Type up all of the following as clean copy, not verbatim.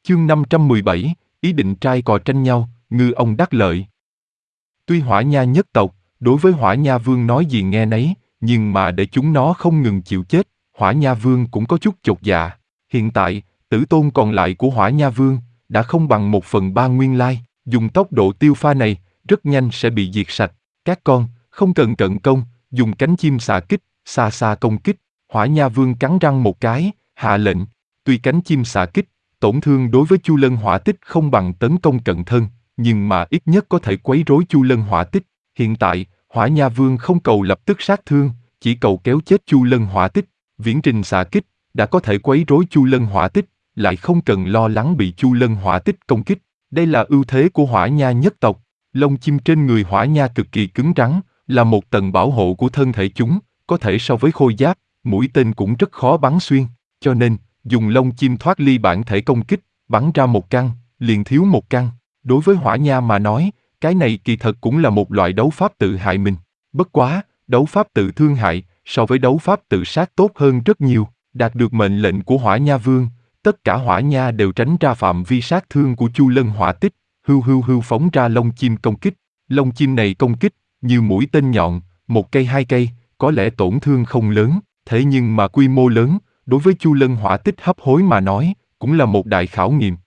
Chương 517, ý định trai cò tranh nhau, ngư ông đắc lợi. Tuy Hỏa Nha nhất tộc, đối với Hỏa Nha Vương nói gì nghe nấy, nhưng mà để chúng nó không ngừng chịu chết, Hỏa Nha Vương cũng có chút chột dạ. Hiện tại, tử tôn còn lại của Hỏa Nha Vương đã không bằng 1/3 nguyên lai, dùng tốc độ tiêu pha này, rất nhanh sẽ bị diệt sạch. Các con, không cần cận công, dùng cánh chim xạ kích, xa xa công kích. Hỏa Nha Vương cắn răng một cái, hạ lệnh. Tuy cánh chim xạ kích, tổn thương đối với Chu Lân Hỏa Tích không bằng tấn công cận thân, nhưng mà ít nhất có thể quấy rối Chu Lân Hỏa Tích. Hiện tại, Hỏa Nha Vương không cầu lập tức sát thương, chỉ cầu kéo chết Chu Lân Hỏa Tích. Viễn trình xạ kích đã có thể quấy rối Chu Lân Hỏa Tích, lại không cần lo lắng bị Chu Lân Hỏa Tích công kích. Đây là ưu thế của Hỏa Nha nhất tộc. Lông chim trên người Hỏa Nha cực kỳ cứng rắn, là một tầng bảo hộ của thân thể chúng, có thể so với khôi giáp, mũi tên cũng rất khó bắn xuyên, cho nên dùng lông chim thoát ly bản thể công kích, bắn ra một căn, liền thiếu một căn. Đối với Hỏa Nha mà nói, cái này kỳ thật cũng là một loại đấu pháp tự hại mình. Bất quá, đấu pháp tự thương hại, so với đấu pháp tự sát tốt hơn rất nhiều. Đạt được mệnh lệnh của Hỏa Nha Vương, tất cả Hỏa Nha đều tránh ra phạm vi sát thương của Chu Lân Hỏa Tích, hưu phóng ra lông chim công kích. Lông chim này công kích, như mũi tên nhọn, 1 cây 2 cây, có lẽ tổn thương không lớn, thế nhưng mà quy mô lớn, đối với Chu Lân Hỏa Tích hấp hối mà nói, cũng là một đại khảo nghiệm.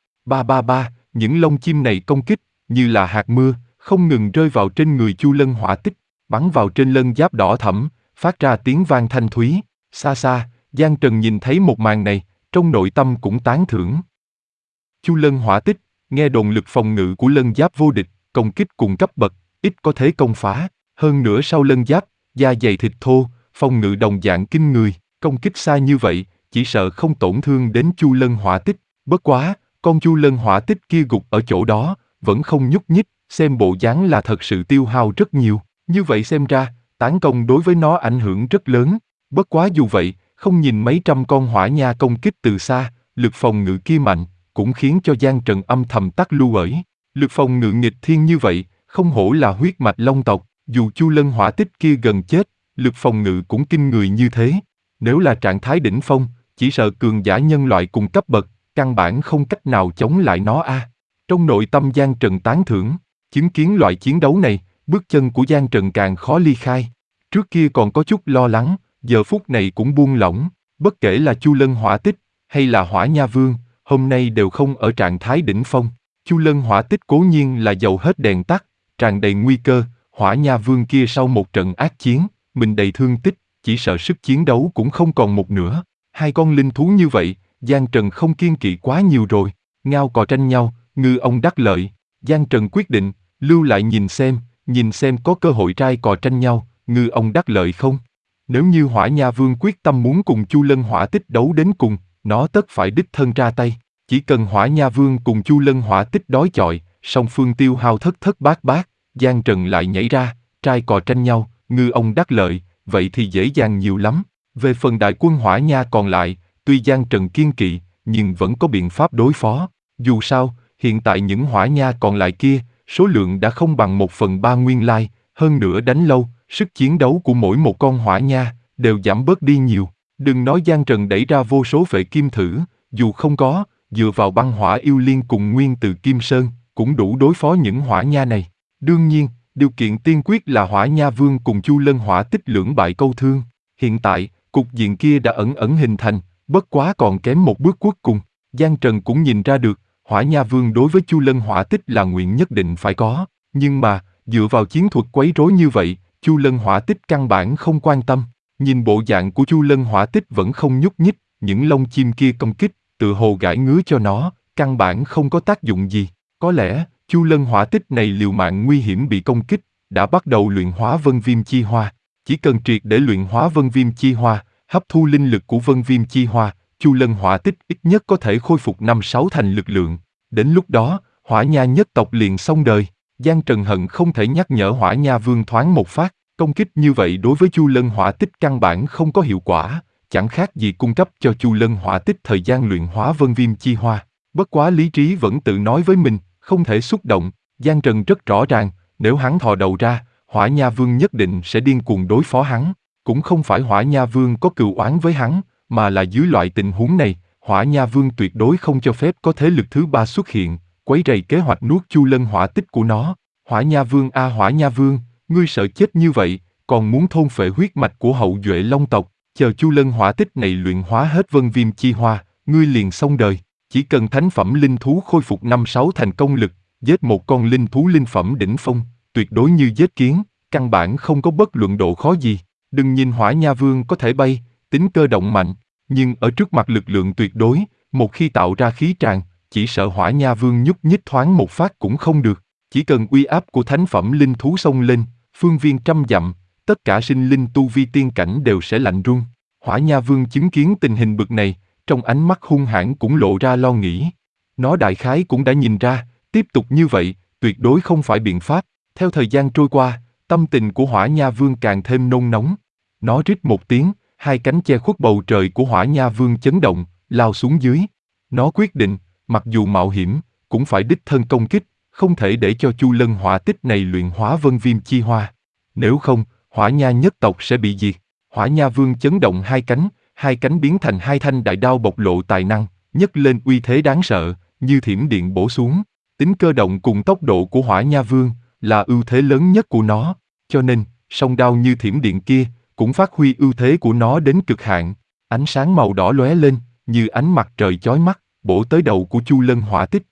Những lông chim này công kích, như là hạt mưa, không ngừng rơi vào trên người Chu Lân Hỏa Tích, bắn vào trên lân giáp đỏ thẫm, phát ra tiếng vang thanh thúy. Xa xa, Giang Trần nhìn thấy một màn này, trong nội tâm cũng tán thưởng. Chu Lân Hỏa Tích, nghe đồn lực phòng ngự của lân giáp vô địch, công kích cùng cấp bậc, ít có thế công phá, hơn nữa sau lân giáp, da dày thịt thô, phòng ngự đồng dạng kinh người, công kích xa như vậy, chỉ sợ không tổn thương đến Chu Lân Hỏa Tích. Bất quá, con Chu Lân Hỏa Tích kia gục ở chỗ đó, vẫn không nhúc nhích, xem bộ dáng là thật sự tiêu hao rất nhiều. Như vậy xem ra, tấn công đối với nó ảnh hưởng rất lớn. Bất quá dù vậy, không nhìn mấy trăm con Hỏa Nha công kích từ xa, lực phòng ngự kia mạnh, cũng khiến cho Giang Trần âm thầm tắt lưu ẩy. Lực phòng ngự nghịch thiên như vậy, không hổ là huyết mạch Long tộc, dù Chu Lân Hỏa Tích kia gần chết, lực phòng ngự cũng kinh người như thế. Nếu là trạng thái đỉnh phong, chỉ sợ cường giả nhân loại cùng cấp bậc, căn bản không cách nào chống lại nó a. Trong nội tâm Giang Trần tán thưởng, chứng kiến loại chiến đấu này, bước chân của Giang Trần càng khó ly khai. Trước kia còn có chút lo lắng, giờ phút này cũng buông lỏng, bất kể là Chu Lân Hỏa Tích hay là Hỏa Nha Vương, hôm nay đều không ở trạng thái đỉnh phong. Chu Lân Hỏa Tích cố nhiên là dầu hết đèn tắt, tràn đầy nguy cơ. Hỏa Nha Vương kia sau một trận ác chiến, mình đầy thương tích, chỉ sợ sức chiến đấu cũng không còn một nửa. Hai con linh thú như vậy, Giang Trần không kiêng kỵ quá nhiều rồi. Ngao cò tranh nhau, ngư ông đắc lợi. Giang Trần quyết định, lưu lại nhìn xem có cơ hội trai cò tranh nhau, ngư ông đắc lợi không. Nếu như Hỏa Nha Vương quyết tâm muốn cùng Chu Lân Hỏa Tích đấu đến cùng, nó tất phải đích thân ra tay. Chỉ cần Hỏa Nha Vương cùng Chu Lân Hỏa Tích đối chọi, song phương tiêu hao thất bát, Giang Trần lại nhảy ra, trai cò tranh nhau, ngư ông đắc lợi, vậy thì dễ dàng nhiều lắm. Về phần đại quân Hỏa Nha còn lại, tuy Giang Trần kiêng kỵ, nhưng vẫn có biện pháp đối phó. Dù sao, hiện tại những Hỏa Nha còn lại kia, số lượng đã không bằng 1/3 nguyên lai, hơn nữa đánh lâu, sức chiến đấu của mỗi một con Hỏa Nha đều giảm bớt đi nhiều. Đừng nói Giang Trần đẩy ra vô số vệ kim thử, dù không có, dựa vào băng hỏa yêu liên cùng nguyên từ Kim Sơn, cũng đủ đối phó những Hỏa Nha này. Đương nhiên, điều kiện tiên quyết là Hỏa Nha Vương cùng Chu Lân Hỏa Tích lưỡng bại câu thương. Hiện tại, cục diện kia đã ẩn hình thành, bất quá còn kém một bước cuối cùng. Giang Trần cũng nhìn ra được, Hỏa Nha Vương đối với Chu Lân Hỏa Tích là nguyện nhất định phải có. Nhưng mà, dựa vào chiến thuật quấy rối như vậy, Chu Lân Hỏa Tích căn bản không quan tâm. Nhìn bộ dạng của Chu Lân Hỏa Tích vẫn không nhúc nhích, những lông chim kia công kích, tự hồ gãi ngứa cho nó, căn bản không có tác dụng gì. Có lẽ, Chu Lân Hỏa Tích này liều mạng nguy hiểm bị công kích, đã bắt đầu luyện hóa Vân Viêm Chi Hoa. Chỉ cần triệt để luyện hóa Vân Viêm Chi Hoa, hấp thu linh lực của Vân Viêm Chi Hoa, Chu Lân Hỏa Tích ít nhất có thể khôi phục 5-6 thành lực lượng. Đến lúc đó, Hỏa Nha nhất tộc liền xong đời. Giang Trần hận không thể nhắc nhở Hỏa Nha Vương thoáng một phát, công kích như vậy đối với Chu Lân Hỏa Tích căn bản không có hiệu quả, chẳng khác gì cung cấp cho Chu Lân Hỏa Tích thời gian luyện hóa Vân Viêm Chi Hoa. Bất quá lý trí vẫn tự nói với mình, không thể xúc động. Giang Trần rất rõ ràng, nếu hắn thò đầu ra, Hỏa Nha Vương nhất định sẽ điên cuồng đối phó hắn. Cũng không phải Hỏa Nha Vương có cừu oán với hắn, mà là dưới loại tình huống này, Hỏa Nha Vương tuyệt đối không cho phép có thế lực thứ ba xuất hiện, quấy rầy kế hoạch nuốt Chu Lân hỏa tích của nó. Hỏa Nha Vương a Hỏa Nha Vương, ngươi sợ chết như vậy, còn muốn thôn phệ huyết mạch của hậu duệ Long tộc, chờ Chu Lân hỏa tích này luyện hóa hết vân viêm chi hoa, ngươi liền xong đời. Chỉ cần thánh phẩm linh thú khôi phục 5-6 thành công lực, giết một con linh thú linh phẩm đỉnh phong, tuyệt đối như giết kiến, căn bản không có bất luận độ khó gì. Đừng nhìn Hỏa Nha Vương có thể bay, tính cơ động mạnh, nhưng ở trước mặt lực lượng tuyệt đối, một khi tạo ra khí tràng, chỉ sợ Hỏa Nha Vương nhúc nhích thoáng một phát cũng không được. Chỉ cần uy áp của thánh phẩm linh thú xông lên, phương viên trăm dặm, tất cả sinh linh tu vi tiên cảnh đều sẽ lạnh run. Hỏa Nha Vương chứng kiến tình hình bực này, trong ánh mắt hung hãn cũng lộ ra lo nghĩ. Nó đại khái cũng đã nhìn ra, tiếp tục như vậy, tuyệt đối không phải biện pháp. Theo thời gian trôi qua, tâm tình của Hỏa Nha Vương càng thêm nôn nóng. Nó rít một tiếng, hai cánh che khuất bầu trời của Hỏa Nha Vương chấn động, lao xuống dưới. Nó quyết định, mặc dù mạo hiểm, cũng phải đích thân công kích, không thể để cho Chu Lân hỏa tích này luyện hóa vân viêm chi hoa. Nếu không, Hỏa Nha nhất tộc sẽ bị diệt. Hỏa Nha Vương chấn động hai cánh biến thành hai thanh đại đao bộc lộ tài năng, nhấc lên uy thế đáng sợ, như thiểm điện bổ xuống. Tính cơ động cùng tốc độ của Hỏa Nha Vương là ưu thế lớn nhất của nó, cho nên, song đao như thiểm điện kia cũng phát huy ưu thế của nó đến cực hạn. Ánh sáng màu đỏ lóe lên, như ánh mặt trời chói mắt, bổ tới đầu của Chu Lân hỏa tích.